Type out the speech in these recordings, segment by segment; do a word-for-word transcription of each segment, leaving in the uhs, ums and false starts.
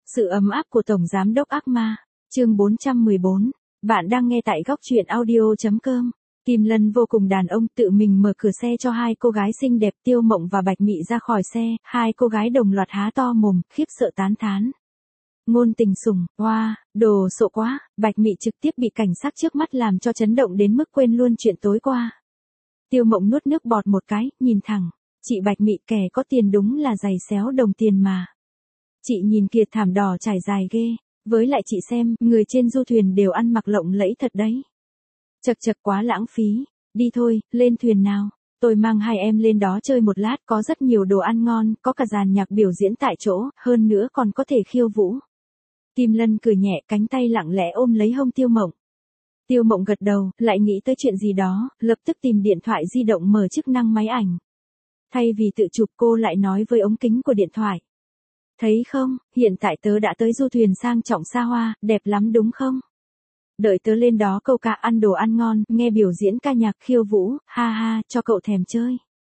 Sự ấm áp của Tổng Giám đốc ác ma, chương bốn trăm mười bốn. Bạn đang nghe tại góc truyện audio.com. Kim Lân vô cùng đàn ông tự mình mở cửa xe cho hai cô gái xinh đẹp Tiêu Mộng và Bạch Mị ra khỏi xe, hai cô gái đồng loạt há to mồm, khiếp sợ tán thán. Ngôn tình sủng, oa, wow, đồ sộ quá, Bạch Mị trực tiếp bị cảnh sát trước mắt làm cho chấn động đến mức quên luôn chuyện tối qua. Tiêu Mộng nuốt nước bọt một cái, nhìn thẳng, chị Bạch Mị kẻ có tiền đúng là giày xéo đồng tiền mà. Chị nhìn kìa thảm đỏ trải dài ghê, với lại chị xem, người trên du thuyền đều ăn mặc lộng lẫy thật đấy. Chật chật quá lãng phí, đi thôi, lên thuyền nào, tôi mang hai em lên đó chơi một lát, có rất nhiều đồ ăn ngon, có cả dàn nhạc biểu diễn tại chỗ, hơn nữa còn có thể khiêu vũ. Kim Lân cười nhẹ, cánh tay lặng lẽ ôm lấy hông Tiêu Mộng. Tiêu Mộng gật đầu, lại nghĩ tới chuyện gì đó, lập tức tìm điện thoại di động mở chức năng máy ảnh. Thay vì tự chụp cô lại nói với ống kính của điện thoại. Thấy không, hiện tại tớ đã tới du thuyền sang trọng xa hoa, đẹp lắm đúng không? Đợi tớ lên đó câu cá ăn đồ ăn ngon, nghe biểu diễn ca nhạc khiêu vũ, ha ha, cho cậu thèm chơi.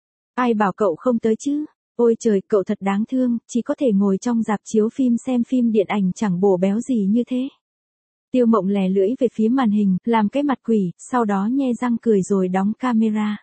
Ai bảo cậu không tới chứ? Ôi trời, cậu thật đáng thương, chỉ có thể ngồi trong rạp chiếu phim xem phim điện ảnh chẳng bổ béo gì như thế. Tiêu Mộng lè lưỡi về phía màn hình, làm cái mặt quỷ, sau đó nhe răng cười rồi đóng camera.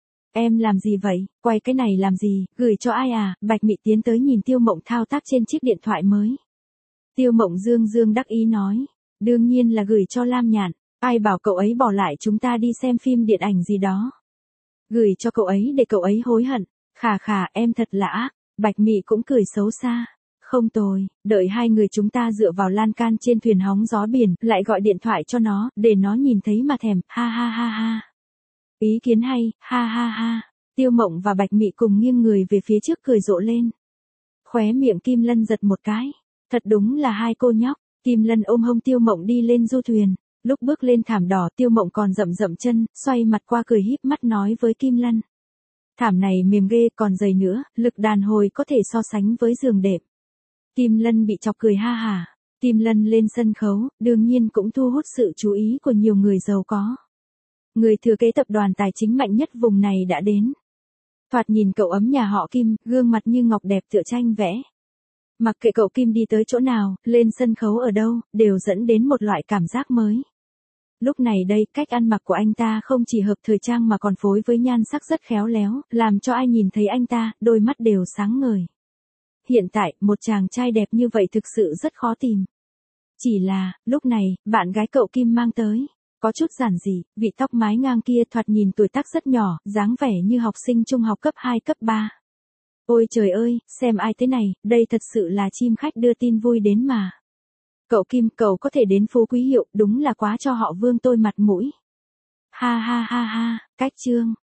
Em làm gì vậy, quay cái này làm gì, gửi cho ai à? Bạch Mị tiến tới nhìn Tiêu Mộng thao tác trên chiếc điện thoại mới. Tiêu Mộng dương dương đắc ý nói, đương nhiên là gửi cho Lam Nhạn, ai bảo cậu ấy bỏ lại chúng ta đi xem phim điện ảnh gì đó. Gửi cho cậu ấy để cậu ấy hối hận, khà khà em thật là ác, Bạch Mị cũng cười xấu xa. Không tồi, đợi hai người chúng ta dựa vào lan can trên thuyền hóng gió biển, lại gọi điện thoại cho nó, để nó nhìn thấy mà thèm, ha ha ha ha. Ý kiến hay, ha ha ha. Tiêu Mộng và Bạch Mị cùng nghiêng người về phía trước cười rộ lên. Khóe miệng Kim Lân giật một cái. Thật đúng là hai cô nhóc. Kim Lân ôm hông Tiêu Mộng đi lên du thuyền. Lúc bước lên thảm đỏ Tiêu Mộng còn rậm rậm chân, xoay mặt qua cười híp mắt nói với Kim Lân. Thảm này mềm ghê còn dày nữa, lực đàn hồi có thể so sánh với giường đệm. Kim Lân bị chọc cười ha hả. Kim Lân lên sân khấu, đương nhiên cũng thu hút sự chú ý của nhiều người giàu có. Người thừa kế tập đoàn tài chính mạnh nhất vùng này đã đến. Thoạt nhìn cậu ấm nhà họ Kim, gương mặt như ngọc đẹp tựa tranh vẽ. Mặc kệ cậu Kim đi tới chỗ nào, lên sân khấu ở đâu, đều dẫn đến một loại cảm giác mới. Lúc này đây, cách ăn mặc của anh ta không chỉ hợp thời trang mà còn phối với nhan sắc rất khéo léo, làm cho ai nhìn thấy anh ta, đôi mắt đều sáng ngời. Hiện tại, một chàng trai đẹp như vậy thực sự rất khó tìm. Chỉ là, lúc này, bạn gái cậu Kim mang tới. Có chút giản dị, vị tóc mái ngang kia thoạt nhìn tuổi tác rất nhỏ, dáng vẻ như học sinh trung học cấp hai cấp ba. Ôi trời ơi, xem ai thế này, đây thật sự là chim khách đưa tin vui đến mà. Cậu Kim, cậu có thể đến Phú Quý Hiệu, đúng là quá cho họ Vương tôi mặt mũi. Ha ha ha ha, cách chương,